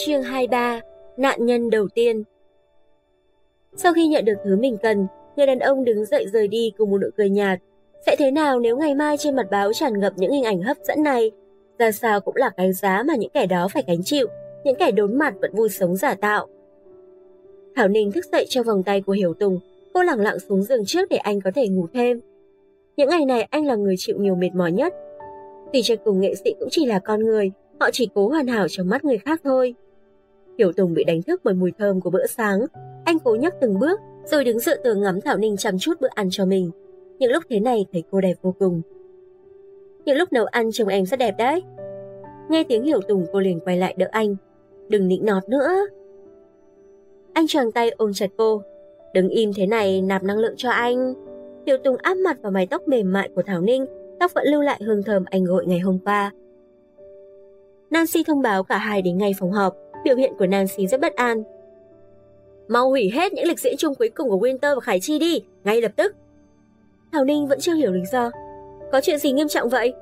Chương 23. Nạn nhân đầu tiên. Sau khi nhận được thứ mình cần, người đàn ông đứng dậy rời đi cùng một nụ cười nhạt. Sẽ thế nào nếu ngày mai trên mặt báo tràn ngập những hình ảnh hấp dẫn này? Ra sao cũng là cái giá mà những kẻ đó phải gánh chịu, những kẻ đốn mặt vẫn vui sống giả tạo. Thảo Ninh thức dậy trong vòng tay của Hiểu Tùng, cô lẳng lặng xuống giường trước để anh có thể ngủ thêm. Những ngày này anh là người chịu nhiều mệt mỏi nhất. Tuy cho cùng nghệ sĩ cũng chỉ là con người, họ chỉ cố hoàn hảo trong mắt người khác thôi. Hiểu Tùng bị đánh thức bởi mùi thơm của bữa sáng. Anh cố nhấc từng bước, rồi đứng dựa tường ngắm Thảo Ninh chăm chút bữa ăn cho mình. Những lúc thế này thấy cô đẹp vô cùng. Những lúc nấu ăn trông em rất đẹp đấy. Nghe tiếng Hiểu Tùng cô liền quay lại đỡ anh. Đừng nịnh nọt nữa. Anh choàng tay ôm chặt cô. Đứng im thế này nạp năng lượng cho anh. Hiểu Tùng áp mặt vào mái tóc mềm mại của Thảo Ninh, tóc vẫn lưu lại hương thơm anh gội ngày hôm qua. Nancy thông báo cả hai đến ngay phòng họp. Biểu hiện của Nancy rất bất an. Mau hủy hết những lịch diễn chung cuối cùng của Winter và Khải Chi đi, ngay lập tức. Thảo Ninh vẫn chưa hiểu lý do. Có chuyện gì nghiêm trọng vậy?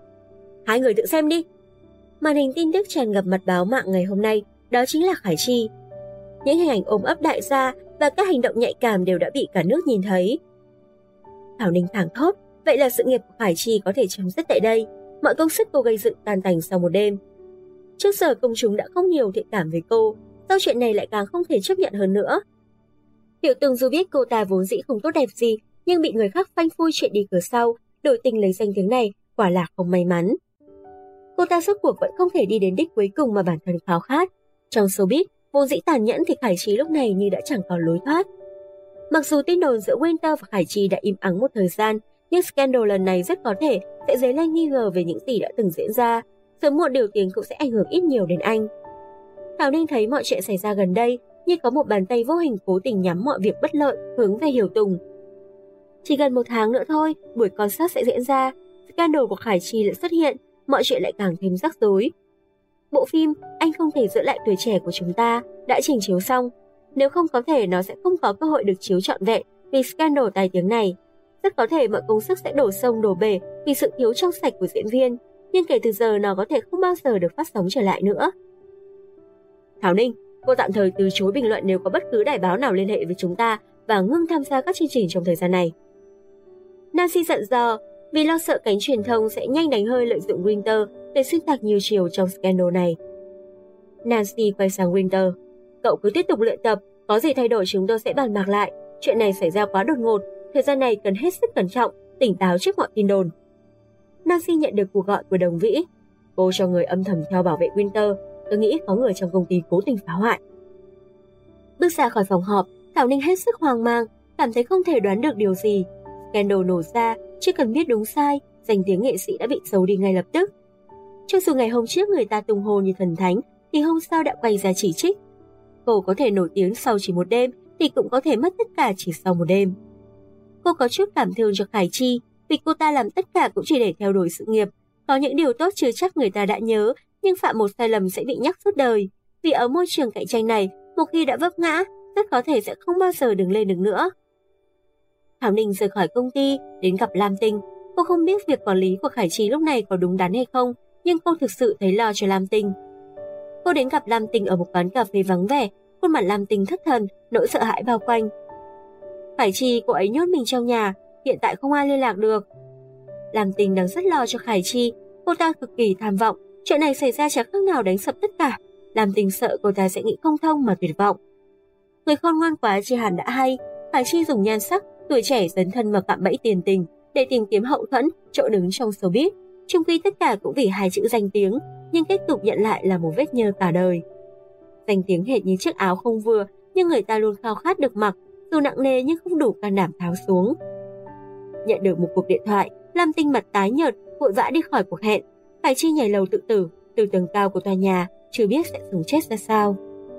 Hai người tự xem đi. Màn hình tin tức tràn ngập mặt báo mạng ngày hôm nay, đó chính là Khải Chi. Những hình ảnh ôm ấp đại gia và các hành động nhạy cảm đều đã bị cả nước nhìn thấy. Thảo Ninh thảng thốt, vậy là sự nghiệp của Khải Chi có thể chấm dứt tại đây. Mọi công sức cô gây dựng tan tành sau một đêm. Trước giờ công chúng đã không nhiều thiện cảm với cô, sau chuyện này lại càng không thể chấp nhận hơn nữa. Hiểu Tùng dù biết cô ta vốn dĩ không tốt đẹp gì, nhưng bị người khác phanh phui chuyện đi cửa sau, đổi tình lấy danh tiếng này, quả là không may mắn. Cô ta rốt cuộc vẫn không thể đi đến đích cuối cùng mà bản thân khao khát. Trong showbiz, vốn dĩ tàn nhẫn thì Khải Chi lúc này như đã chẳng còn lối thoát. Mặc dù tin đồn giữa Winter và Khải Chi đã im ắng một thời gian, nhưng scandal lần này rất có thể sẽ dấy lên nghi ngờ về những gì đã từng diễn ra. Sớm muộn điều tiếng cũng sẽ ảnh hưởng ít nhiều đến anh. Thảo Ninh thấy mọi chuyện xảy ra gần đây như có một bàn tay vô hình cố tình nhắm mọi việc bất lợi hướng về Hiểu Tùng. Chỉ gần một tháng nữa thôi, buổi concert sẽ diễn ra, scandal của Khải Chi lại xuất hiện, mọi chuyện lại càng thêm rắc rối. Bộ phim Anh Không Thể Giữ Lại Tuổi Trẻ của chúng ta đã trình chiếu xong. Nếu không có thể nó sẽ không có cơ hội được chiếu trọn vẹn vì scandal tai tiếng này. Rất có thể mọi công sức sẽ đổ sông đổ bể vì sự thiếu trong sạch của diễn viên. Nhưng kể từ giờ nó có thể không bao giờ được phát sóng trở lại nữa. Thảo Ninh, cô tạm thời từ chối bình luận nếu có bất cứ đài báo nào liên hệ với chúng ta và ngưng tham gia các chương trình trong thời gian này. Nancy giận dò vì lo sợ cánh truyền thông sẽ nhanh đánh hơi lợi dụng Winter để xuyên tạc nhiều chiều trong scandal này. Nancy quay sang Winter. Cậu cứ tiếp tục luyện tập, có gì thay đổi chúng tôi sẽ bàn bạc lại. Chuyện này xảy ra quá đột ngột, thời gian này cần hết sức cẩn trọng, tỉnh táo trước mọi tin đồn. Nancy nhận được cuộc gọi của Đồng Vĩ. Cô cho người âm thầm theo bảo vệ Winter, tôi nghĩ có người trong công ty cố tình phá hoại. Bước ra khỏi phòng họp, Thảo Ninh hết sức hoang mang, cảm thấy không thể đoán được điều gì. Scandal nổ ra, chưa cần biết đúng sai, danh tiếng nghệ sĩ đã bị xấu đi ngay lập tức. Cho dù ngày hôm trước người ta tung hô như thần thánh, thì hôm sau đã quay ra chỉ trích. Cô có thể nổi tiếng sau chỉ một đêm, thì cũng có thể mất tất cả chỉ sau một đêm. Cô có chút cảm thương cho Khải Chi, vì cô ta làm tất cả cũng chỉ để theo đuổi sự nghiệp. Có những điều tốt chưa chắc người ta đã nhớ, nhưng phạm một sai lầm sẽ bị nhắc suốt đời. Vì ở môi trường cạnh tranh này, một khi đã vấp ngã, rất có thể sẽ không bao giờ đứng lên được nữa. Thảo Ninh rời khỏi công ty, đến gặp Lam Tinh. Cô không biết việc quản lý của Khải Chi lúc này có đúng đắn hay không, nhưng cô thực sự thấy lo cho Lam Tinh. Cô đến gặp Lam Tinh ở một quán cà phê vắng vẻ, khuôn mặt Lam Tinh thất thần, nỗi sợ hãi bao quanh. Khải Chi, cô ấy nhốt mình trong nhà, hiện tại không ai liên lạc được. Lam Tinh đang rất lo cho Khải Chi, cô ta cực kỳ tham vọng, chuyện này xảy ra chẳng khác nào đánh sập tất cả. Lam Tinh sợ cô ta sẽ nghĩ không thông mà tuyệt vọng. Người khôn ngoan quá chi hẳn đã hay, Khải Chi dùng nhan sắc, tuổi trẻ dấn thân vào cạm bẫy tiền tình để tìm kiếm hậu thuẫn, chỗ đứng trong showbiz. Chung quy tất cả cũng vì hai chữ danh tiếng, nhưng kết cục nhận lại là một vết nhơ cả đời. Danh tiếng hệt như chiếc áo không vừa, nhưng người ta luôn khao khát được mặc, dù nặng nề nhưng không đủ can đảm tháo xuống. Nhận được một cuộc điện thoại, Lam Tinh mặt tái nhợt, vội vã đi khỏi cuộc hẹn. Khải Chi nhảy lầu tự tử từ tầng cao của tòa nhà, chưa biết sẽ sống chết ra sao.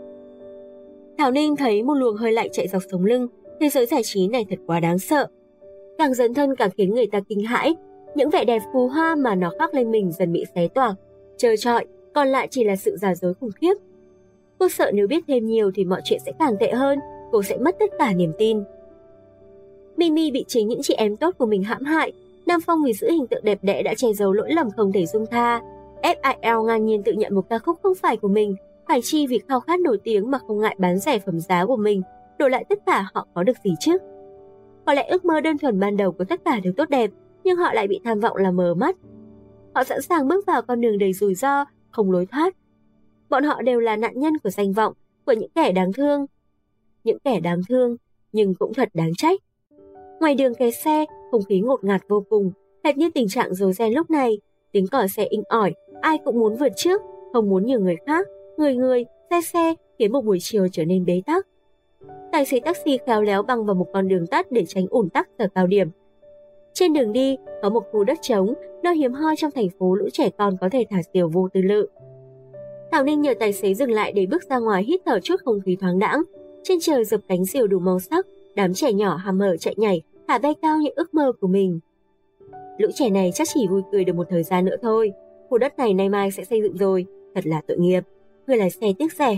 Thảo Ninh thấy một luồng hơi lạnh chạy dọc sống lưng, thế giới giải trí này thật quá đáng sợ. Càng dấn thân càng khiến người ta kinh hãi, những vẻ đẹp phù hoa mà nó khắc lên mình dần bị xé toạc, trơ trọi, còn lại chỉ là sự giả dối khủng khiếp. Cô sợ nếu biết thêm nhiều thì mọi chuyện sẽ càng tệ hơn, cô sẽ mất tất cả niềm tin. Mimi bị chính những chị em tốt của mình hãm hại, Nam Phong vì giữ hình tượng đẹp đẽ đã che giấu lỗi lầm không thể dung tha. FIL ngang nhiên tự nhận một ca khúc không phải của mình, Hải Chi vì khao khát nổi tiếng mà không ngại bán rẻ phẩm giá của mình, đổi lại tất cả họ có được gì chứ? Có lẽ ước mơ đơn thuần ban đầu của tất cả đều tốt đẹp, nhưng họ lại bị tham vọng làm mờ mắt. Họ sẵn sàng bước vào con đường đầy rủi ro, không lối thoát. Bọn họ đều là nạn nhân của danh vọng, của những kẻ đáng thương. Những kẻ đáng thương, nhưng cũng thật đáng trách. Ngoài đường kẹt xe, không khí ngột ngạt vô cùng, hệt như tình trạng rối ren lúc này. Tiếng còi xe inh ỏi, ai cũng muốn vượt trước, không muốn nhường người khác. Người, xe khiến một buổi chiều trở nên bế tắc. Tài xế taxi khéo léo băng vào một con đường tắt để tránh ùn tắc giờ cao điểm. Trên đường đi, có một khu đất trống, nơi hiếm hoi trong thành phố lũ trẻ con có thể thả diều vô tư lự. Thảo Ninh nhờ tài xế dừng lại để bước ra ngoài hít thở chút không khí thoáng đãng. Trên trời dập cánh diều đủ màu sắc, đám trẻ nhỏ hăm hở chạy nhảy, thả bay cao những ước mơ của mình. Lũ trẻ này chắc chỉ vui cười được một thời gian nữa thôi. Khu đất này nay mai sẽ xây dựng rồi, thật là tội nghiệp. Người lái xe tiếc rẻ.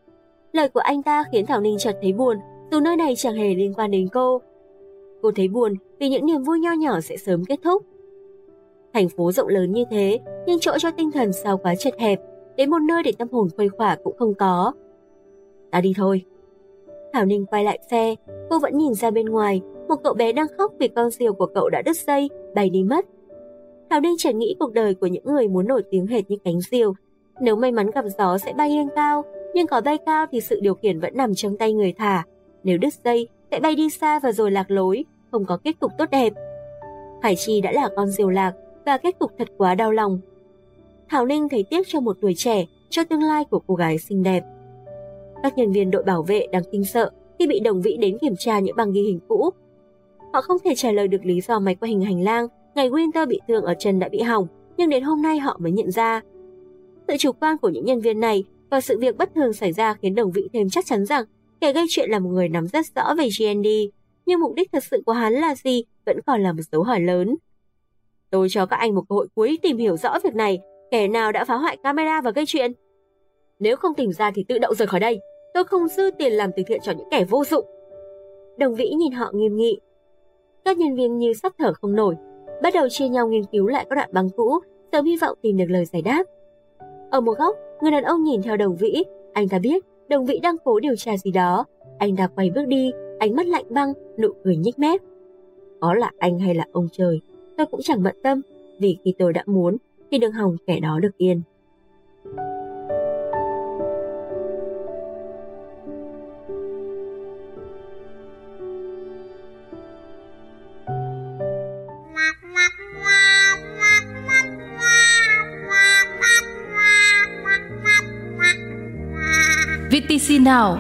Lời của anh ta khiến Thảo Ninh chợt thấy buồn, dù nơi này chẳng hề liên quan đến cô. Cô thấy buồn vì những niềm vui nho nhỏ sẽ sớm kết thúc. Thành phố rộng lớn như thế, nhưng chỗ cho tinh thần sao quá chật hẹp, đến một nơi để tâm hồn khuây khỏa cũng không có. Ta đi thôi. Thảo Ninh quay lại xe, cô vẫn nhìn ra bên ngoài, một cậu bé đang khóc vì con diều của cậu đã đứt dây, bay đi mất. Thảo Ninh chợt nghĩ cuộc đời của những người muốn nổi tiếng hệt như cánh diều. Nếu may mắn gặp gió sẽ bay lên cao, nhưng có bay cao thì sự điều khiển vẫn nằm trong tay người thả. Nếu đứt dây, sẽ bay đi xa và rồi lạc lối, không có kết cục tốt đẹp. Hải Chi đã là con diều lạc và kết cục thật quá đau lòng. Thảo Ninh thấy tiếc cho một tuổi trẻ, cho tương lai của cô gái xinh đẹp. Các nhân viên đội bảo vệ đang kinh sợ khi bị Đồng Vĩ đến kiểm tra những băng ghi hình cũ. Họ không thể trả lời được lý do máy quay hình hành lang ngày Winter bị thương ở chân đã bị hỏng, nhưng đến hôm nay họ mới nhận ra. Sự chủ quan của những nhân viên này và sự việc bất thường xảy ra khiến Đồng Vĩ thêm chắc chắn rằng kẻ gây chuyện là một người nắm rất rõ về GND, nhưng mục đích thật sự của hắn là gì vẫn còn là một dấu hỏi lớn. Tôi cho các anh một cơ hội cuối tìm hiểu rõ việc này, kẻ nào đã phá hoại camera và gây chuyện. Nếu không tìm ra thì tự động rời khỏi đây, tôi không dư tiền làm từ thiện cho những kẻ vô dụng. Đồng Vĩ nhìn họ nghiêm nghị. Các nhân viên như sắp thở không nổi, bắt đầu chia nhau nghiên cứu lại các đoạn băng cũ, sớm hy vọng tìm được lời giải đáp. Ở một góc, người đàn ông nhìn theo Đồng Vĩ, anh ta biết Đồng Vĩ đang cố điều tra gì đó. Anh ta quay bước đi, ánh mắt lạnh băng, nụ cười nhếch mép. Có là anh hay là ông trời, tôi cũng chẳng bận tâm, vì khi tôi đã muốn thì đừng hòng kẻ đó được yên. VTC Now,